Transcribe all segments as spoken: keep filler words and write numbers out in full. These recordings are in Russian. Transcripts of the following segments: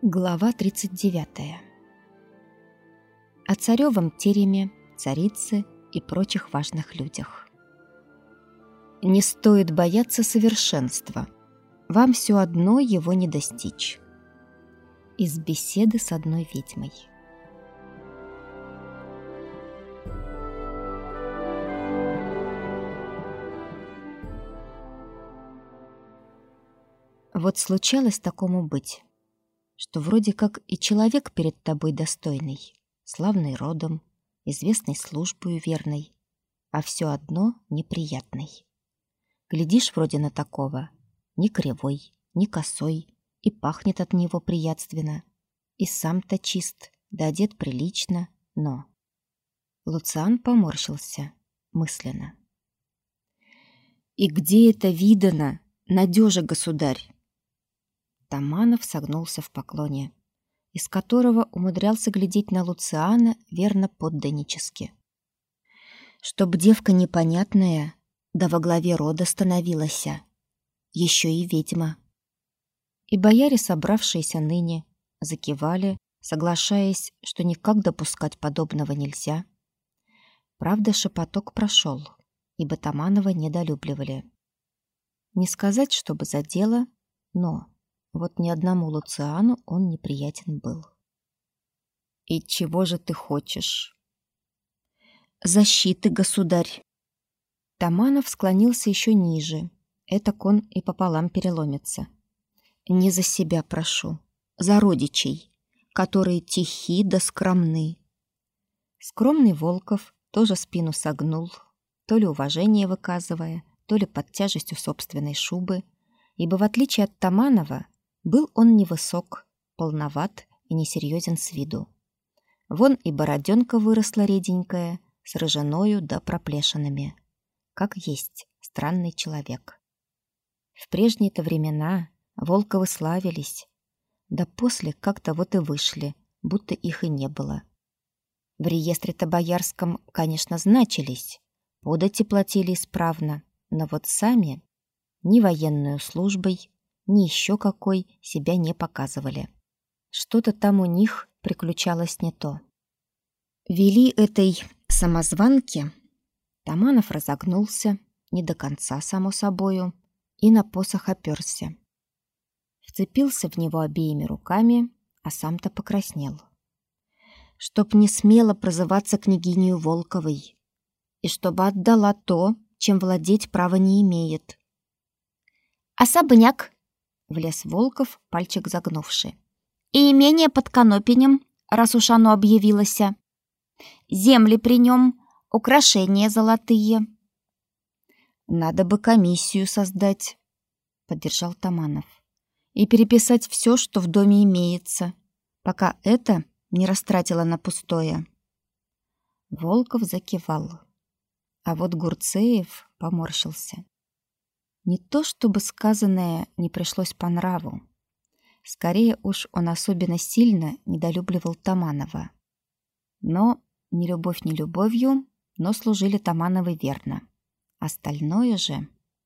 Глава тридцать девятая. О царевом тереме, царице и прочих важных людях. Не стоит бояться совершенства. Вам все одно его не достичь. Из беседы с одной ведьмой. Вот случалось такому быть, что вроде как и человек перед тобой достойный, славный родом, известный службою верной, а все одно неприятный. Глядишь вроде на такого, ни кривой, ни косой, и пахнет от него приятственно, и сам-то чист, да одет прилично, но... Луциан поморщился мысленно. «И где это видано, надежа, государь?» Таманов согнулся в поклоне, из которого умудрялся глядеть на Луциана верно подданнически. Чтоб девка непонятная, да во главе рода становилась, еще и ведьма. И бояре, собравшиеся ныне, закивали, соглашаясь, что никак допускать подобного нельзя. Правда, шепоток прошел, ибо Таманова недолюбливали. Не сказать, чтобы задело, но... Вот ни одному Луциану он неприятен был. «И чего же ты хочешь?» «Защиты, государь!» Таманов склонился еще ниже. Этак он и пополам переломится. «Не за себя прошу, за родичей, которые тихи да скромны». Скромный Волков тоже спину согнул, то ли уважение выказывая, то ли под тяжестью собственной шубы, ибо в отличие от Таманова, был он невысок, полноват и несерьезен с виду. Вон и бороденка выросла реденькая, с рыжиною да проплешинами. Как есть, странный человек. В прежние-то времена Волковы славились, да после как-то вот и вышли, будто их и не было. В реестре-то боярском, конечно, значились, подати платили исправно, но вот сами ни военную службой, ни еще какой себя не показывали. Что-то там у них приключалось не то. Вели этой самозванке. Таманов разогнулся, не до конца, само собою, и на посох оперся. Вцепился в него обеими руками, а сам-то покраснел. Чтоб не смело прозываться княгинею Волковой, и чтобы отдала то, чем владеть права не имеет. «Особняк!» — влез Волков, пальчик загнувши. «И имение под Конопенем, раз уж оно объявилось. Земли при нем, украшения золотые». «Надо бы комиссию создать», — поддержал Таманов, «и переписать все, что в доме имеется, пока это не растратило на пустое». Волков закивал, а вот Гурцеев поморщился. Не то чтобы сказанное не пришлось по нраву. Скорее уж он особенно сильно недолюбливал Таманова. Но ни любовь ни любовью, но служили Тамановы верно. Остальное же...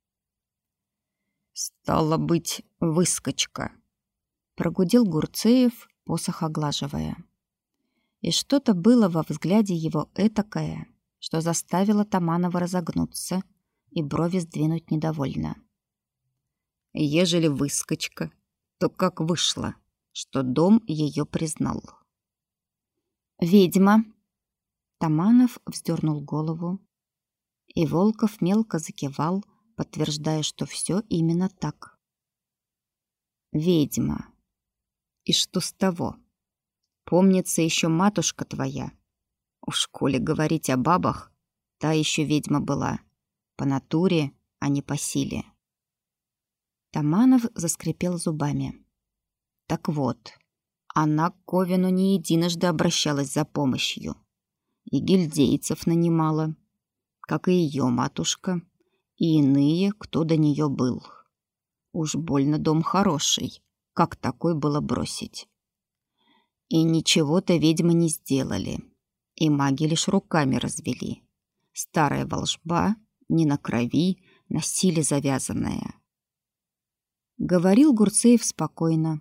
«Стало быть, выскочка», — прогудел Гурцеев, посох оглаживая. И что-то было во взгляде его этакое, что заставило Таманова разогнуться и брови сдвинуть недовольно. «Ежели выскочка, то как вышло, что дом ее признал?» «Ведьма!» Таманов вздернул голову, и Волков мелко закивал, подтверждая, что все именно так. «Ведьма! И что с того? Помнится еще матушка твоя. Уж коли говорить о бабах, та еще ведьма была. По натуре, а не по силе». Таманов заскрипел зубами. Так вот, она к Ковину не единожды обращалась за помощью. И гильдейцев нанимала, как и ее матушка, и иные, кто до нее был. Уж больно дом хороший, как такой было бросить? И ничего-то ведьмы не сделали, и маги лишь руками развели. Старая волжба, не на крови, на силе завязанная. Говорил Гурцеев спокойно,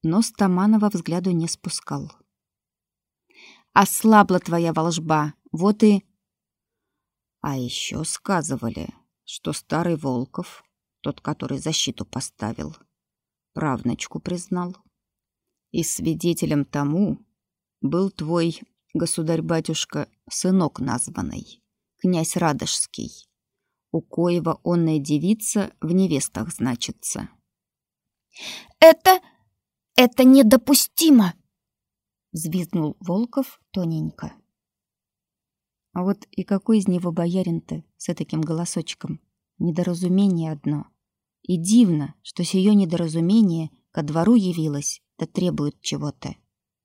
но с Таманова взгляду не спускал. «Ослабла твоя волжба, вот и...» А еще сказывали, что старый Волков, тот, который защиту поставил, правнучку признал. И свидетелем тому был твой, государь-батюшка, сынок названный, князь Радожский, у коего онная девица в невестах значится. «Это... это недопустимо!» — взвизгнул Волков тоненько. А вот и какой из него боярин-то с таким голосочком? Недоразумение одно. И дивно, что сие недоразумение ко двору явилось, да требует чего-то.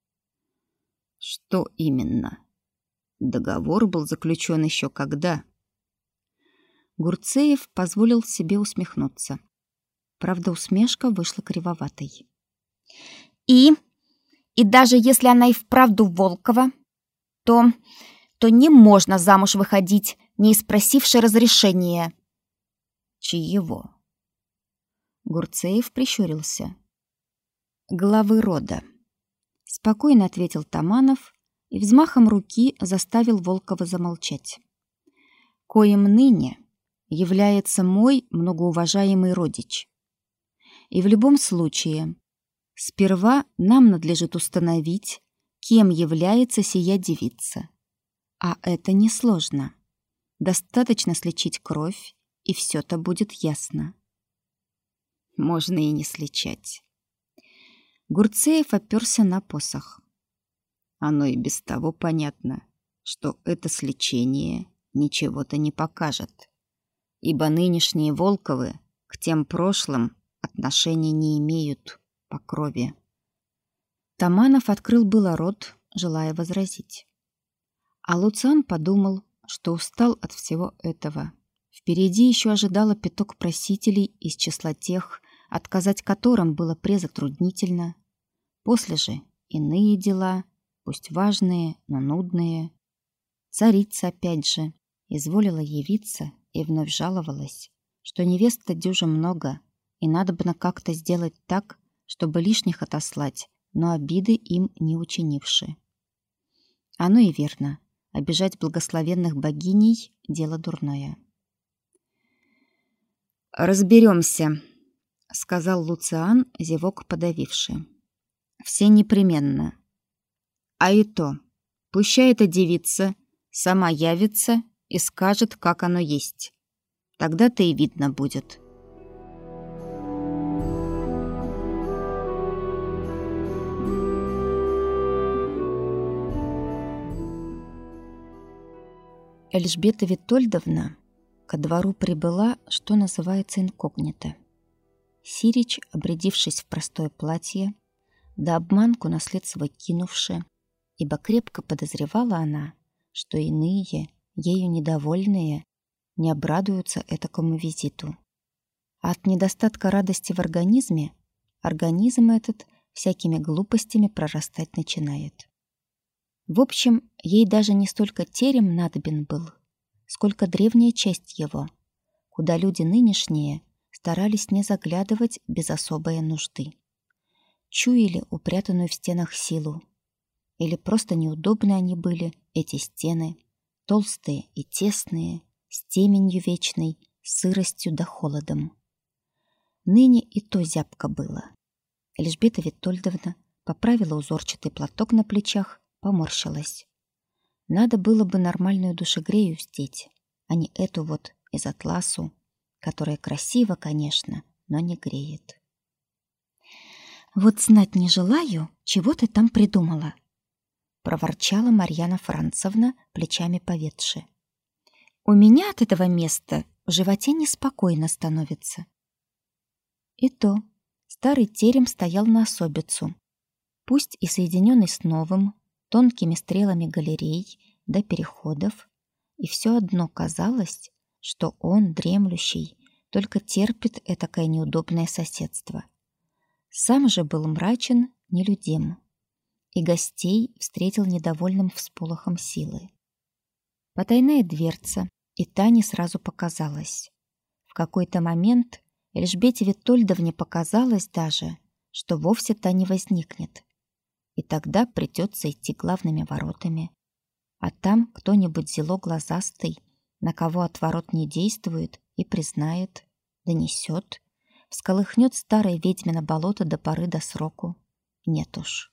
Что именно? Договор был заключен еще когда? Гурцеев позволил себе усмехнуться. Правда, усмешка вышла кривоватой. И... и даже если она и вправду Волкова, то... то не можно замуж выходить, не спросивши разрешения. Чьего? Гурцеев прищурился. Главы рода. Спокойно ответил Таманов и взмахом руки заставил Волкова замолчать. Коим ныне является мой многоуважаемый родич. И в любом случае, сперва нам надлежит установить, кем является сия девица. А это несложно. Достаточно сличить кровь, и все-то будет ясно. Можно и не сличать. Гурцеев оперся на посох. Оно и без того понятно, что это сличение ничего-то не покажет, ибо нынешние Волковы к тем прошлым отношения не имеют по крови. Таманов открыл было рот, желая возразить. А Луциан подумал, что устал от всего этого. Впереди еще ожидало пяток просителей из числа тех, отказать которым было презатруднительно. После же иные дела, пусть важные, но нудные. Царица опять же изволила явиться и вновь жаловалась, что невест дюже много, и надобно как-то сделать так, чтобы лишних отослать, но обиды им не учинивши. Оно и верно. Обижать благословенных богиней — дело дурное. «Разберемся», — сказал Луциан, зевок подавивший. «Все непременно. А и то, пущай эта девица сама явится и скажет, как оно есть. Тогда-то и видно будет». Эльжбета Витольдовна ко двору прибыла, что называется, инкогнито. Сирич, обрядившись в простое платье, да обманку на след свой кинувши, ибо крепко подозревала она, что иные, ею недовольные, не обрадуются этакому визиту. А от недостатка радости в организме организм этот всякими глупостями прорастать начинает. В общем, ей даже не столько терем надобен был, сколько древняя часть его, куда люди нынешние старались не заглядывать без особой нужды. Чуяли упрятанную в стенах силу. Или просто неудобны они были, эти стены, толстые и тесные, с теменью вечной, сыростью да холодом. Ныне и то зябко было. Эльжбета Витольдовна поправила узорчатый платок на плечах, поморщилась. Надо было бы нормальную душегрею вздеть, а не эту вот из атласу, которая красива, конечно, но не греет. «Вот знать не желаю, чего ты там придумала», — проворчала Марьяна Францевна, плечами поведши. «У меня от этого места в животе неспокойно становится». И то старый терем стоял на особицу, пусть и соединенный с новым, тонкими стрелами галерей до переходов, и все одно казалось, что он, дремлющий, только терпит этакое неудобное соседство. Сам же был мрачен, нелюдим, и гостей встретил недовольным всполохом силы. Потайная дверца, и та не сразу показалась. В какой-то момент Эльжбете Витольдовне показалось даже, что вовсе та не возникнет. И тогда придется идти главными воротами. А там кто-нибудь зело глазастый, на кого отворот не действует, и признает, донесет, всколыхнет старое ведьмино болото до поры до сроку. Нет уж.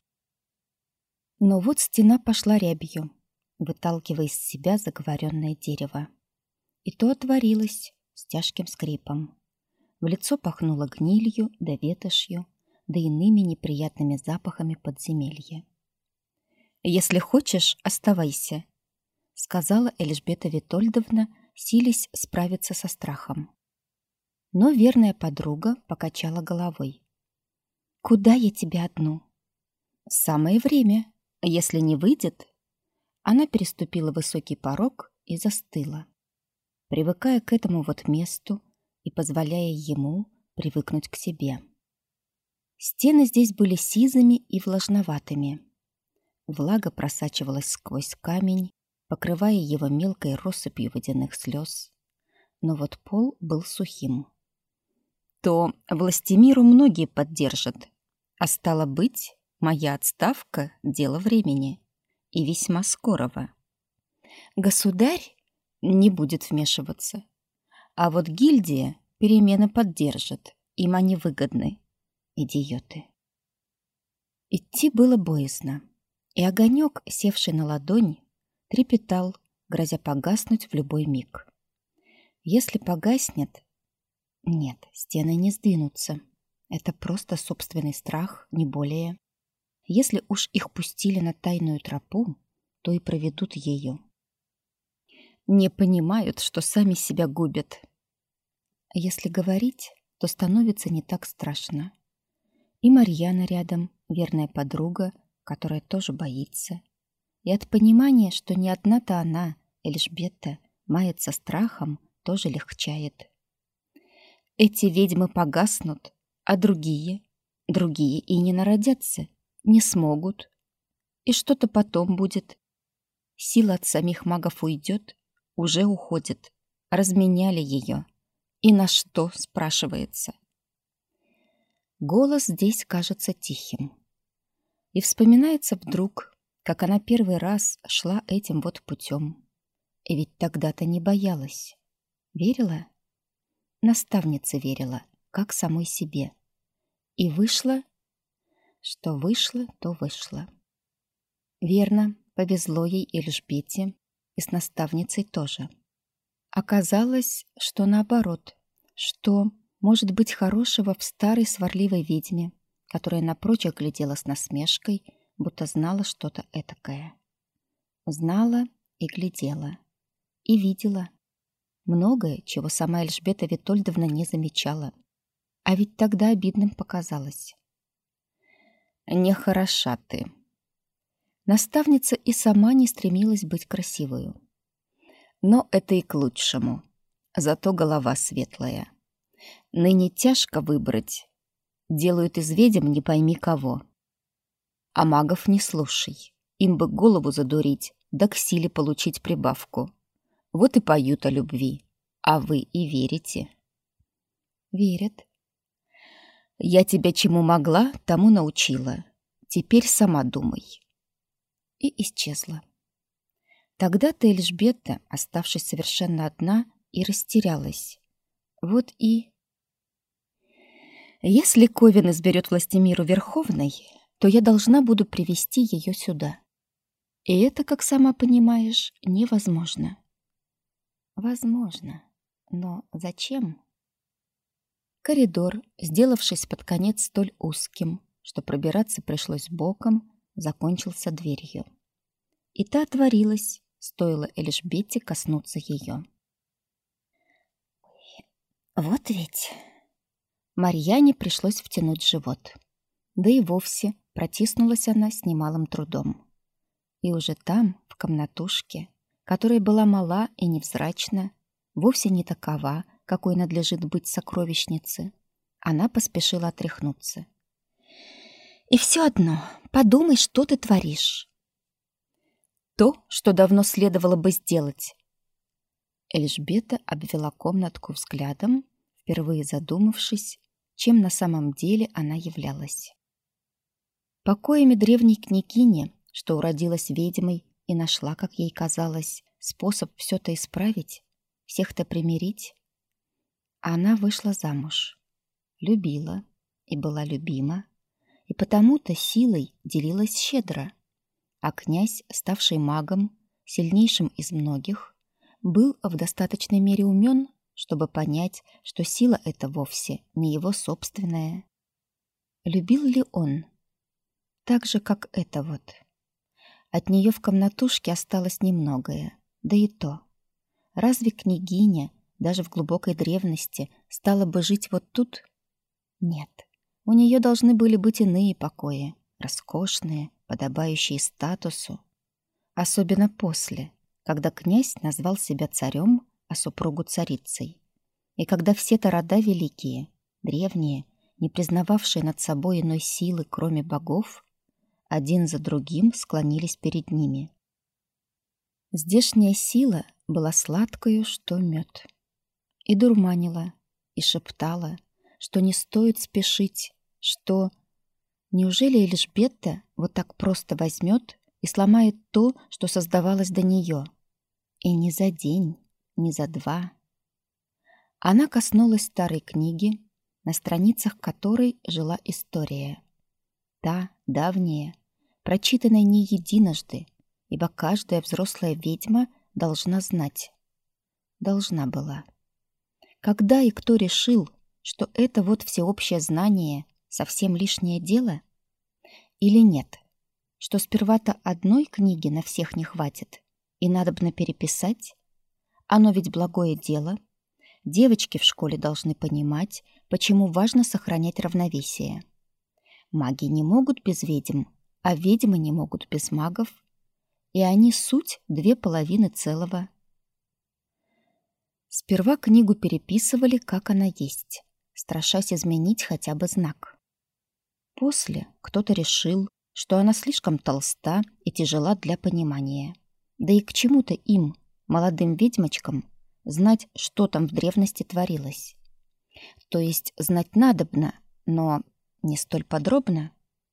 Но вот стена пошла рябью, выталкивая из себя заговоренное дерево. И то отворилось с тяжким скрипом. В лицо пахнуло гнилью да ветошью, да иными неприятными запахами подземелья. «Если хочешь, оставайся», — сказала Эльжбета Витольдовна, силясь справиться со страхом. Но верная подруга покачала головой. «Куда я тебя одну?» «Самое время. Если не выйдет...» Она переступила высокий порог и застыла, привыкая к этому вот месту и позволяя ему привыкнуть к себе. Стены здесь были сизыми и влажноватыми. Влага просачивалась сквозь камень, покрывая его мелкой россыпью водяных слез. Но вот пол был сухим. То Властимиру многие поддержат, а стало быть, моя отставка — дело времени, и весьма скорого. Государь не будет вмешиваться, а вот гильдия перемены поддержит, им они выгодны. Идиоты. Идти было боязно, и огонек, севший на ладонь, трепетал, грозя погаснуть в любой миг. Если погаснет... Нет, стены не сдвинутся. Это просто собственный страх, не более. Если уж их пустили на тайную тропу, то и проведут ею. Не понимают, что сами себя губят. Если говорить, то становится не так страшно. И Марьяна рядом, верная подруга, которая тоже боится. И от понимания, что не одна-то она, Эльжбета, мается страхом, тоже легчает. Эти ведьмы погаснут, а другие, другие и не народятся, не смогут. И что-то потом будет. Сила от самих магов уйдет, уже уходит. Разменяли ее. И на что, спрашивается? Голос здесь кажется тихим. И вспоминается вдруг, как она первый раз шла этим вот путем. И ведь тогда-то не боялась. Верила? Наставница верила, как самой себе. И вышло, что вышло, то вышло. Верно, повезло ей Эльжбете, и с наставницей тоже. Оказалось, что наоборот, что... может быть хорошего в старой сварливой ведьме, которая напрочь глядела с насмешкой, будто знала что-то этакое. Знала и глядела. И видела. Многое, чего сама Эльжбета Витольдовна не замечала. А ведь тогда обидным показалось. «Нехороша ты». Наставница и сама не стремилась быть красивою. Но это и к лучшему. Зато голова светлая. Ныне тяжко выбрать. Делают из ведьм не пойми кого. А магов не слушай. Им бы голову задурить, да к силе получить прибавку. Вот и поют о любви. А вы и верите. Верят. Я тебя чему могла, тому научила. Теперь сама думай. И исчезла. Тогда-то Эльжбета, оставшись совершенно одна, и растерялась. Вот и... Если Ковен изберет Властимиру Верховной, то я должна буду привести ее сюда. И это, как сама понимаешь, невозможно. Возможно. Но зачем? Коридор, сделавшись под конец столь узким, что пробираться пришлось боком, закончился дверью. И та отворилась, стоило Эльжбете коснуться ее. Вот ведь... Марьяне пришлось втянуть живот. Да и вовсе протиснулась она с немалым трудом. И уже там, в комнатушке, которая была мала и невзрачна, вовсе не такова, какой надлежит быть сокровищнице, она поспешила отряхнуться. «И все одно, подумай, что ты творишь». «То, что давно следовало бы сделать». Эльжбета обвела комнатку взглядом, впервые задумавшись, чем на самом деле она являлась. Покоями древней княгини, что уродилась ведьмой и нашла, как ей казалось, способ все-то исправить, всех-то примирить, она вышла замуж, любила и была любима, и потому-то силой делилась щедро, а князь, ставший магом, сильнейшим из многих, был в достаточной мере умен, чтобы понять, что сила эта вовсе не его собственная. Любил ли он? Так же, как это вот. От нее в комнатушке осталось немногое, да и то. Разве княгиня, даже в глубокой древности, стала бы жить вот тут? Нет, у нее должны были быть иные покои, роскошные, подобающие статусу. Особенно после, когда князь назвал себя царем, а супругу царицей. И когда все-то рода великие, древние, не признававшие над собой иной силы, кроме богов, один за другим склонились перед ними. Здешняя сила была сладкою, что мед, и дурманила, и шептала, что не стоит спешить, что... Неужели Эльжбета вот так просто возьмет и сломает то, что создавалось до нее? И не за день, не за два. Она коснулась старой книги, на страницах которой жила история. Та, давняя, прочитанная не единожды, ибо каждая взрослая ведьма должна знать. Должна была. Когда и кто решил, что это вот всеобщее знание совсем лишнее дело? Или нет, что сперва-то одной книги на всех не хватит, и надобно переписать? Оно ведь благое дело. Девочки в школе должны понимать, почему важно сохранять равновесие. Маги не могут без ведьм, а ведьмы не могут без магов. И они суть две половины целого. Сперва книгу переписывали, как она есть, страшась изменить хотя бы знак. После кто-то решил, что она слишком толста и тяжела для понимания. Да и к чему-то им, молодым ведьмочкам, знать, что там в древности творилось. То есть знать надобно, но не столь подробно.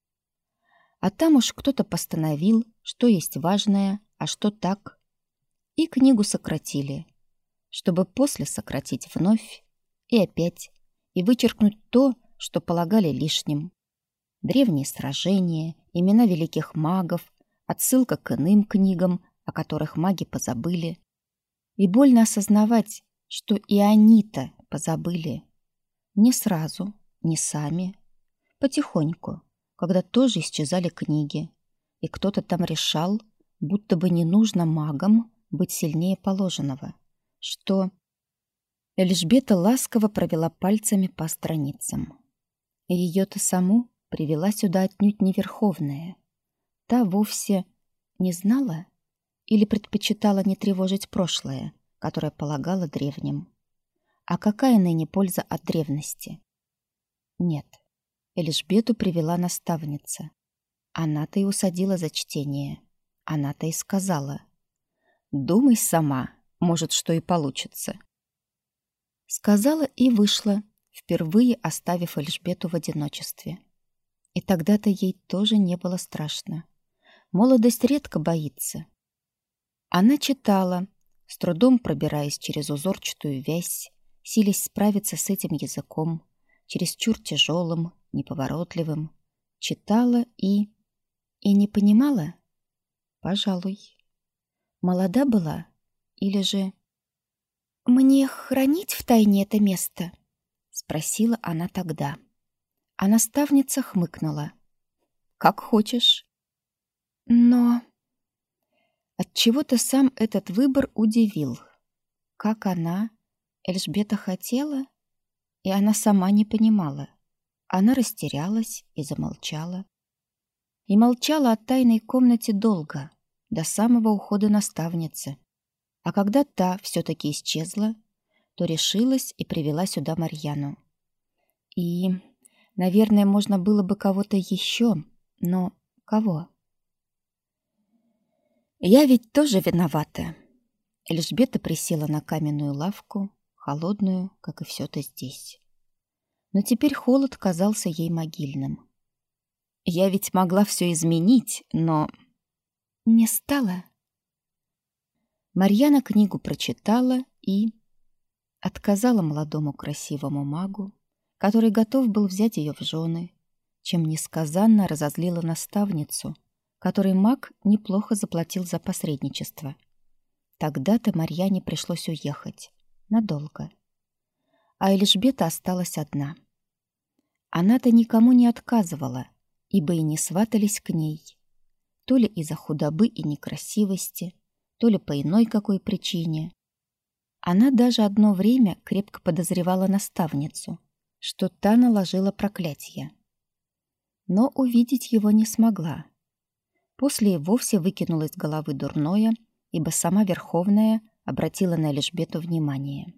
А там уж кто-то постановил, что есть важное, а что так. И книгу сократили, чтобы после сократить вновь и опять, и вычеркнуть то, что полагали лишним. Древние сражения, имена великих магов, отсылка к иным книгам, о которых маги позабыли. И больно осознавать, что и они-то позабыли. Не сразу, не сами, потихоньку, когда тоже исчезали книги, и кто-то там решал, будто бы не нужно магам быть сильнее положенного, что... Эльжбета ласково провела пальцами по страницам. И ее-то саму привела сюда отнюдь не верховная. Та вовсе не знала или предпочитала не тревожить прошлое, которое полагала древним. А какая ныне польза от древности? Нет, Эльжбету привела наставница. Она-то и усадила за чтение. Она-то и сказала: «Думай сама, может, что и получится». Сказала и вышла, впервые оставив Эльжбету в одиночестве. И тогда-то ей тоже не было страшно. Молодость редко боится. Она читала, с трудом пробираясь через узорчатую вязь, силясь справиться с этим языком, чересчур тяжелым, неповоротливым. Читала и... и не понимала? Пожалуй. Молода была? Или же... «Мне хранить в тайне это место?» — спросила она тогда. А наставница хмыкнула. «Как хочешь». Но... Отчего-то сам этот выбор удивил. Как она, Эльжбета, хотела, и она сама не понимала. Она растерялась и замолчала. И молчала о тайной комнате долго, до самого ухода наставницы. А когда та все-таки исчезла, то решилась и привела сюда Марьяну. И, наверное, можно было бы кого-то еще, но кого? Я ведь тоже виновата. Эльжбета присела на каменную лавку, холодную, как и все-то здесь. но теперь холод казался ей могильным. Я ведь могла все изменить, но... Не стала. Марьяна книгу прочитала и... отказала молодому красивому магу, который готов был взять ее в жены, чем несказанно разозлила наставницу, которой маг неплохо заплатил за посредничество. Тогда-то Марьяне пришлось уехать. Надолго. А Эльжбета осталась одна. Она-то никому не отказывала, ибо и не сватались к ней. То ли из-за худобы и некрасивости, то ли по иной какой причине. Она даже одно время крепко подозревала наставницу, что та наложила проклятие. Но увидеть его не смогла. После и вовсе выкинула из головы дурное, ибо сама Верховная обратила на Эльжбету внимание.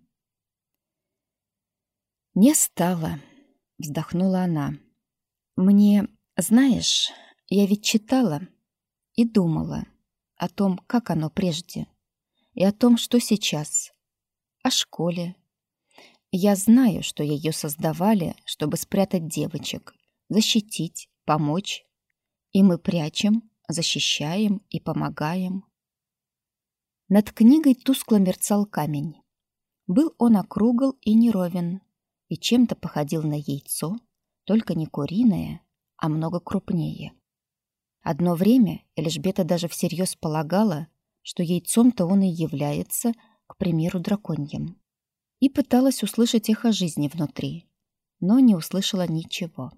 «Не стало», — вздохнула она. «Мне, знаешь, я ведь читала и думала о том, как оно прежде, и о том, что сейчас, о школе. Я знаю, что ее создавали, чтобы спрятать девочек, защитить, помочь. И мы прячем, защищаем и помогаем». Над книгой тускло мерцал камень. Был он округл и неровен, и чем-то походил на яйцо, только не куриное, а много крупнее. Одно время Эльжбета даже всерьез полагала, что яйцом-то он и является, к примеру, драконьим. И пыталась услышать эхо жизни внутри, но не услышала ничего.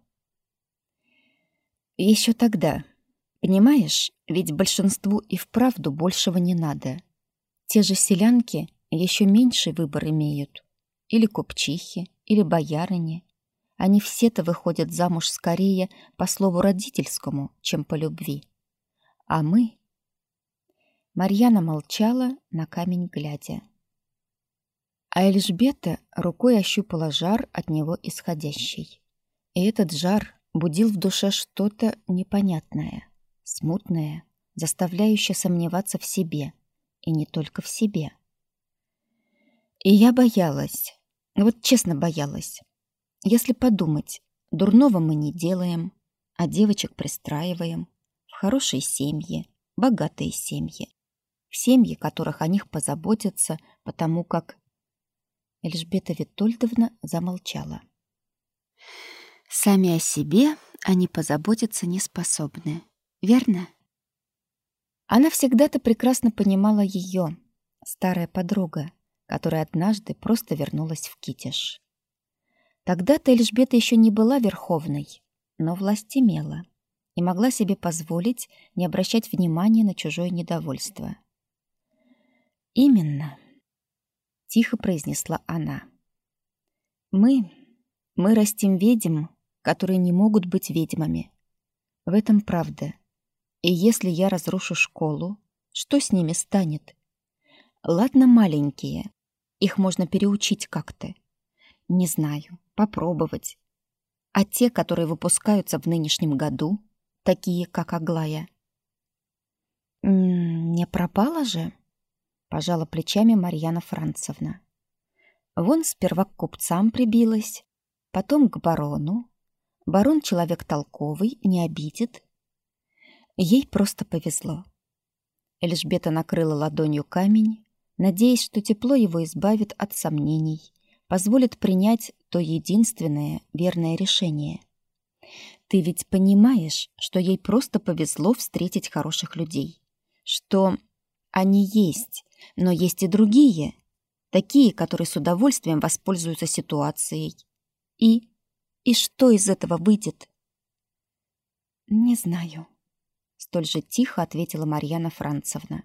Еще тогда, понимаешь, ведь большинству и вправду большего не надо. Те же селянки еще меньший выбор имеют. Или купчихи, или боярыни. Они все-то выходят замуж скорее по слову родительскому, чем по любви. А мы... Марьяна молчала, на камень глядя. А Эльжбета рукой ощупала жар от него исходящий. И этот жар будил в душе что-то непонятное, смутное, заставляющее сомневаться в себе, и не только в себе. И я боялась, вот честно боялась. Если подумать, дурного мы не делаем, а девочек пристраиваем в хорошие семьи, богатые семьи, в семьи, которых о них позаботятся, потому как... Эльжбета Витольдовна замолчала. Сами о себе они позаботиться не способны, верно? Она всегда-то прекрасно понимала ее, старая подруга, которая однажды просто вернулась в Китеж. Тогда-то Эльжбета еще не была верховной, но власть имела и могла себе позволить не обращать внимания на чужое недовольство. «Именно», — тихо произнесла она. «Мы, мы растим ведьм, которые не могут быть ведьмами. В этом правда. И если я разрушу школу, что с ними станет? Ладно, маленькие, их можно переучить как-то. Не знаю, попробовать. А те, которые выпускаются в нынешнем году, такие, как Аглая. «М-м, не пропала же?» — пожала плечами Марьяна Францевна. Вон сперва к купцам прибилась, потом к барону. Барон человек толковый, не обидит. Ей просто повезло. Эльжбета накрыла ладонью камень, надеясь, что тепло его избавит от сомнений, позволит принять то единственное верное решение. Ты ведь понимаешь, что ей просто повезло встретить хороших людей, что они есть, но есть и другие, такие, которые с удовольствием воспользуются ситуацией. И... и что из этого выйдет? Не знаю. Столь же тихо ответила Марьяна Францевна.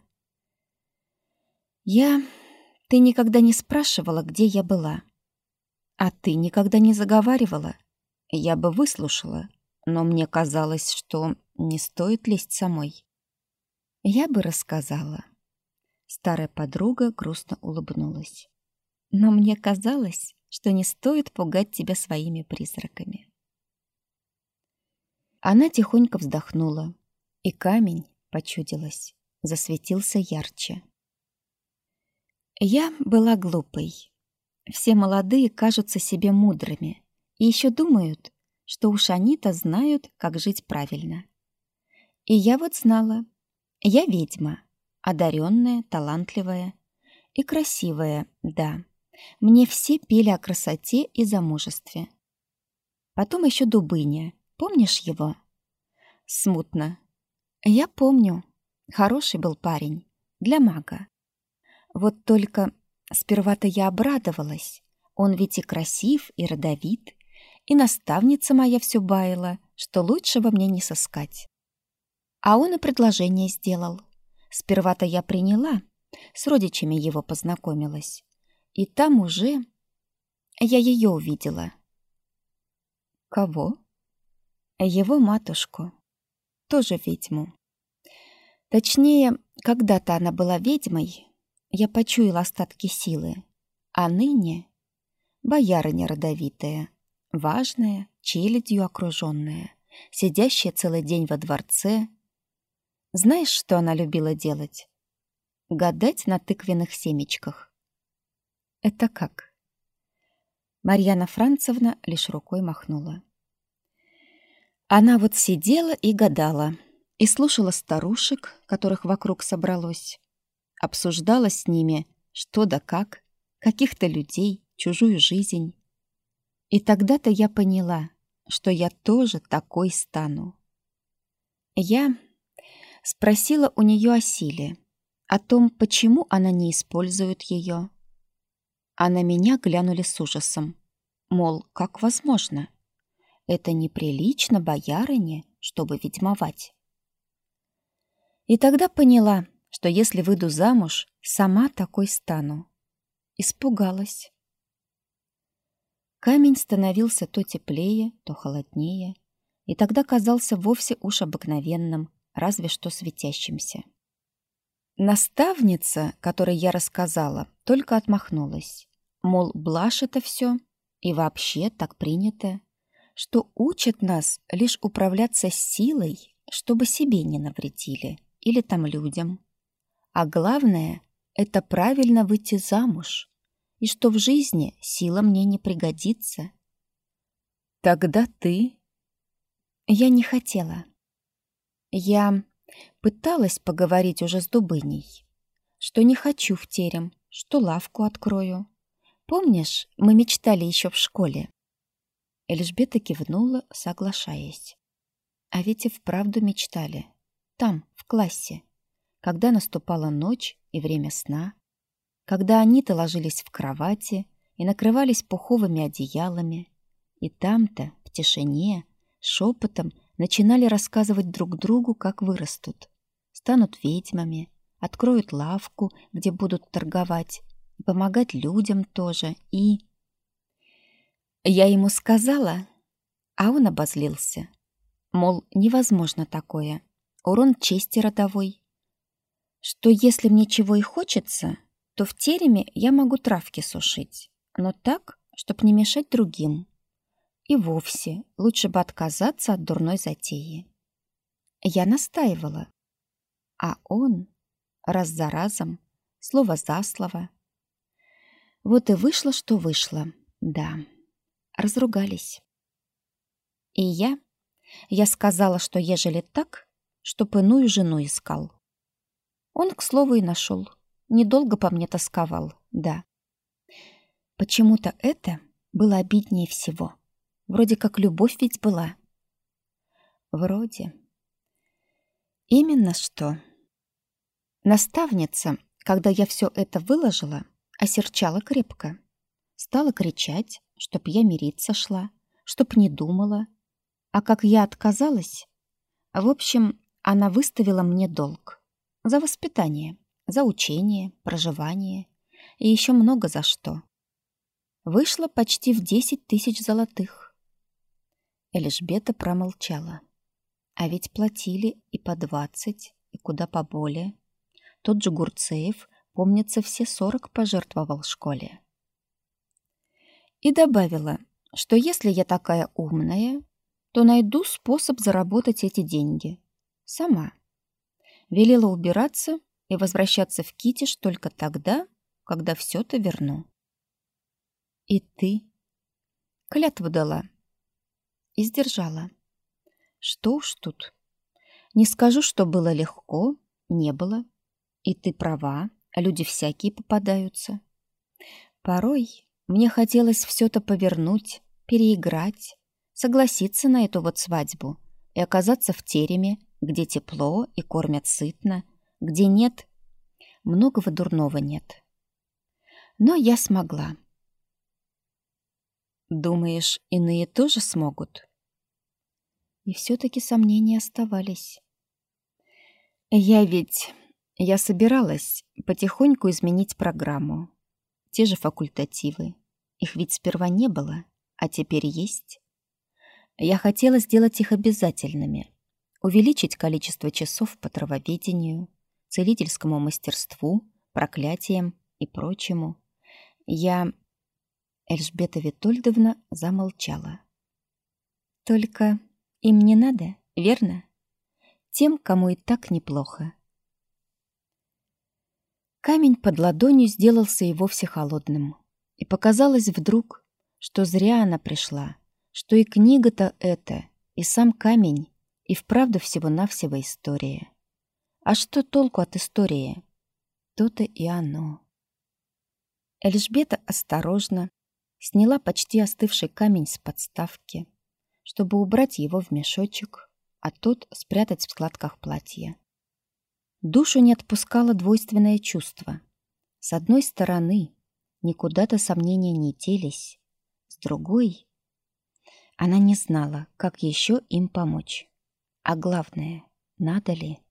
Я... Ты никогда не спрашивала, где я была. А ты никогда не заговаривала. Я бы выслушала, но мне казалось, что не стоит лезть самой. Я бы рассказала. Старая подруга грустно улыбнулась. Но мне казалось, что не стоит пугать тебя своими призраками. Она тихонько вздохнула, и камень, почудилось, засветился ярче. Я была глупой. Все молодые кажутся себе мудрыми, И еще думают, что уж они-то знают, как жить правильно. И я вот знала. Я ведьма, одаренная, талантливая и красивая, да. Мне все пели о красоте и замужестве. Потом еще Дубыня. Помнишь его? Смутно. Я помню. Хороший был парень. Для мага. Вот только сперва-то я обрадовалась. Он ведь и красив, и родовит. И наставница моя все баяла, что лучшего мне не сыскать. А он и предложение сделал. Сперва-то я приняла, с родичами его познакомилась. И там уже я ее увидела. Кого? Его матушку. Тоже ведьму. Точнее, когда-то она была ведьмой, я почуяла остатки силы. А ныне боярыня родовитая, важная, челядью окруженная, сидящая целый день во дворце. Знаешь, что она любила делать? Гадать на тыквенных семечках. Это как? Марьяна Францевна лишь рукой махнула. Она вот сидела и гадала, и слушала старушек, которых вокруг собралось, обсуждала с ними что да как, каких-то людей, чужую жизнь. И тогда-то я поняла, что я тоже такой стану. Я спросила у нее о силе, о том, почему она не использует ее. А на меня глянули с ужасом. Мол, как возможно? Это неприлично боярине, чтобы ведьмовать. И тогда поняла, что если выйду замуж, сама такой стану. Испугалась. Камень становился то теплее, то холоднее, и тогда казался вовсе уж обыкновенным, разве что светящимся. Наставница, которой я рассказала, только отмахнулась. Мол, блажь это все, и вообще так принято, что учат нас лишь управляться силой, чтобы себе не навредили, или там людям. А главное — это правильно выйти замуж, и что в жизни сила мне не пригодится. Тогда ты... Я не хотела. Я пыталась поговорить уже с Дубыней, что не хочу в терем, что лавку открою. Помнишь, мы мечтали еще в школе? Эльжбета кивнула, соглашаясь. А ведь и вправду мечтали. Там, в классе, когда наступала ночь и время сна, когда они-то ложились в кровати и накрывались пуховыми одеялами, и там-то, в тишине, шепотом начинали рассказывать друг другу, как вырастут, станут ведьмами, откроют лавку, где будут торговать, и помогать людям тоже, и... Я ему сказала, а он обозлился. Мол, невозможно такое, урон чести родовой. Что если мне чего и хочется, то в тереме я могу травки сушить, но так, чтоб не мешать другим. И вовсе лучше бы отказаться от дурной затеи. Я настаивала, а он раз за разом, слово за слово. Вот и вышло, что вышло, да, разругались. И я, я сказала, что ежели так, чтоб иную жену искал. Он, к слову, и нашел. Недолго по мне тосковал, да. Почему-то это было обиднее всего. Вроде как любовь ведь была. Вроде. Именно что. Наставница, когда я все это выложила, осерчала крепко. Стала кричать, чтоб я мириться шла, чтоб не думала. А как я отказалась, в общем, она выставила мне долг. За воспитание, за учение, проживание и еще много за что. Вышло почти в десять тысяч золотых. Эльжбета промолчала. А ведь платили и по двадцать, и куда поболее. Тот же Гурцеев, помнится, все сорок пожертвовал школе. И добавила, что если я такая умная, то найду способ заработать эти деньги. Сама. Велела убираться и возвращаться в Китеж только тогда, когда все-то верну. И ты? Клятву дала. И сдержала. Что уж тут. Не скажу, что было легко, не было. И ты права, люди всякие попадаются. Порой мне хотелось все-то повернуть, переиграть, согласиться на эту вот свадьбу и оказаться в тереме, где тепло и кормят сытно, где нет, многого дурного нет. Но я смогла. Думаешь, иные тоже смогут? И все-таки сомнения оставались. Я ведь... Я собиралась потихоньку изменить программу. Те же факультативы. Их ведь сперва не было, а теперь есть. Я хотела сделать их обязательными. Увеличить количество часов по травоведению, целительскому мастерству, проклятиям и прочему. Я... Эльжбета Витольдовна замолчала. Только им не надо, верно? Тем, кому и так неплохо. Камень под ладонью сделался и вовсе холодным. И показалось вдруг, что зря она пришла, что и книга-то эта, и сам камень, и вправду всего-навсего история. А что толку от истории? То-то и оно. Эльжбета осторожно сняла почти остывший камень с подставки, чтобы убрать его в мешочек, а тот спрятать в складках платья. Душу не отпускало двойственное чувство. С одной стороны, никуда-то сомнения не делись, с другой, она не знала, как еще им помочь. А главное, надо ли?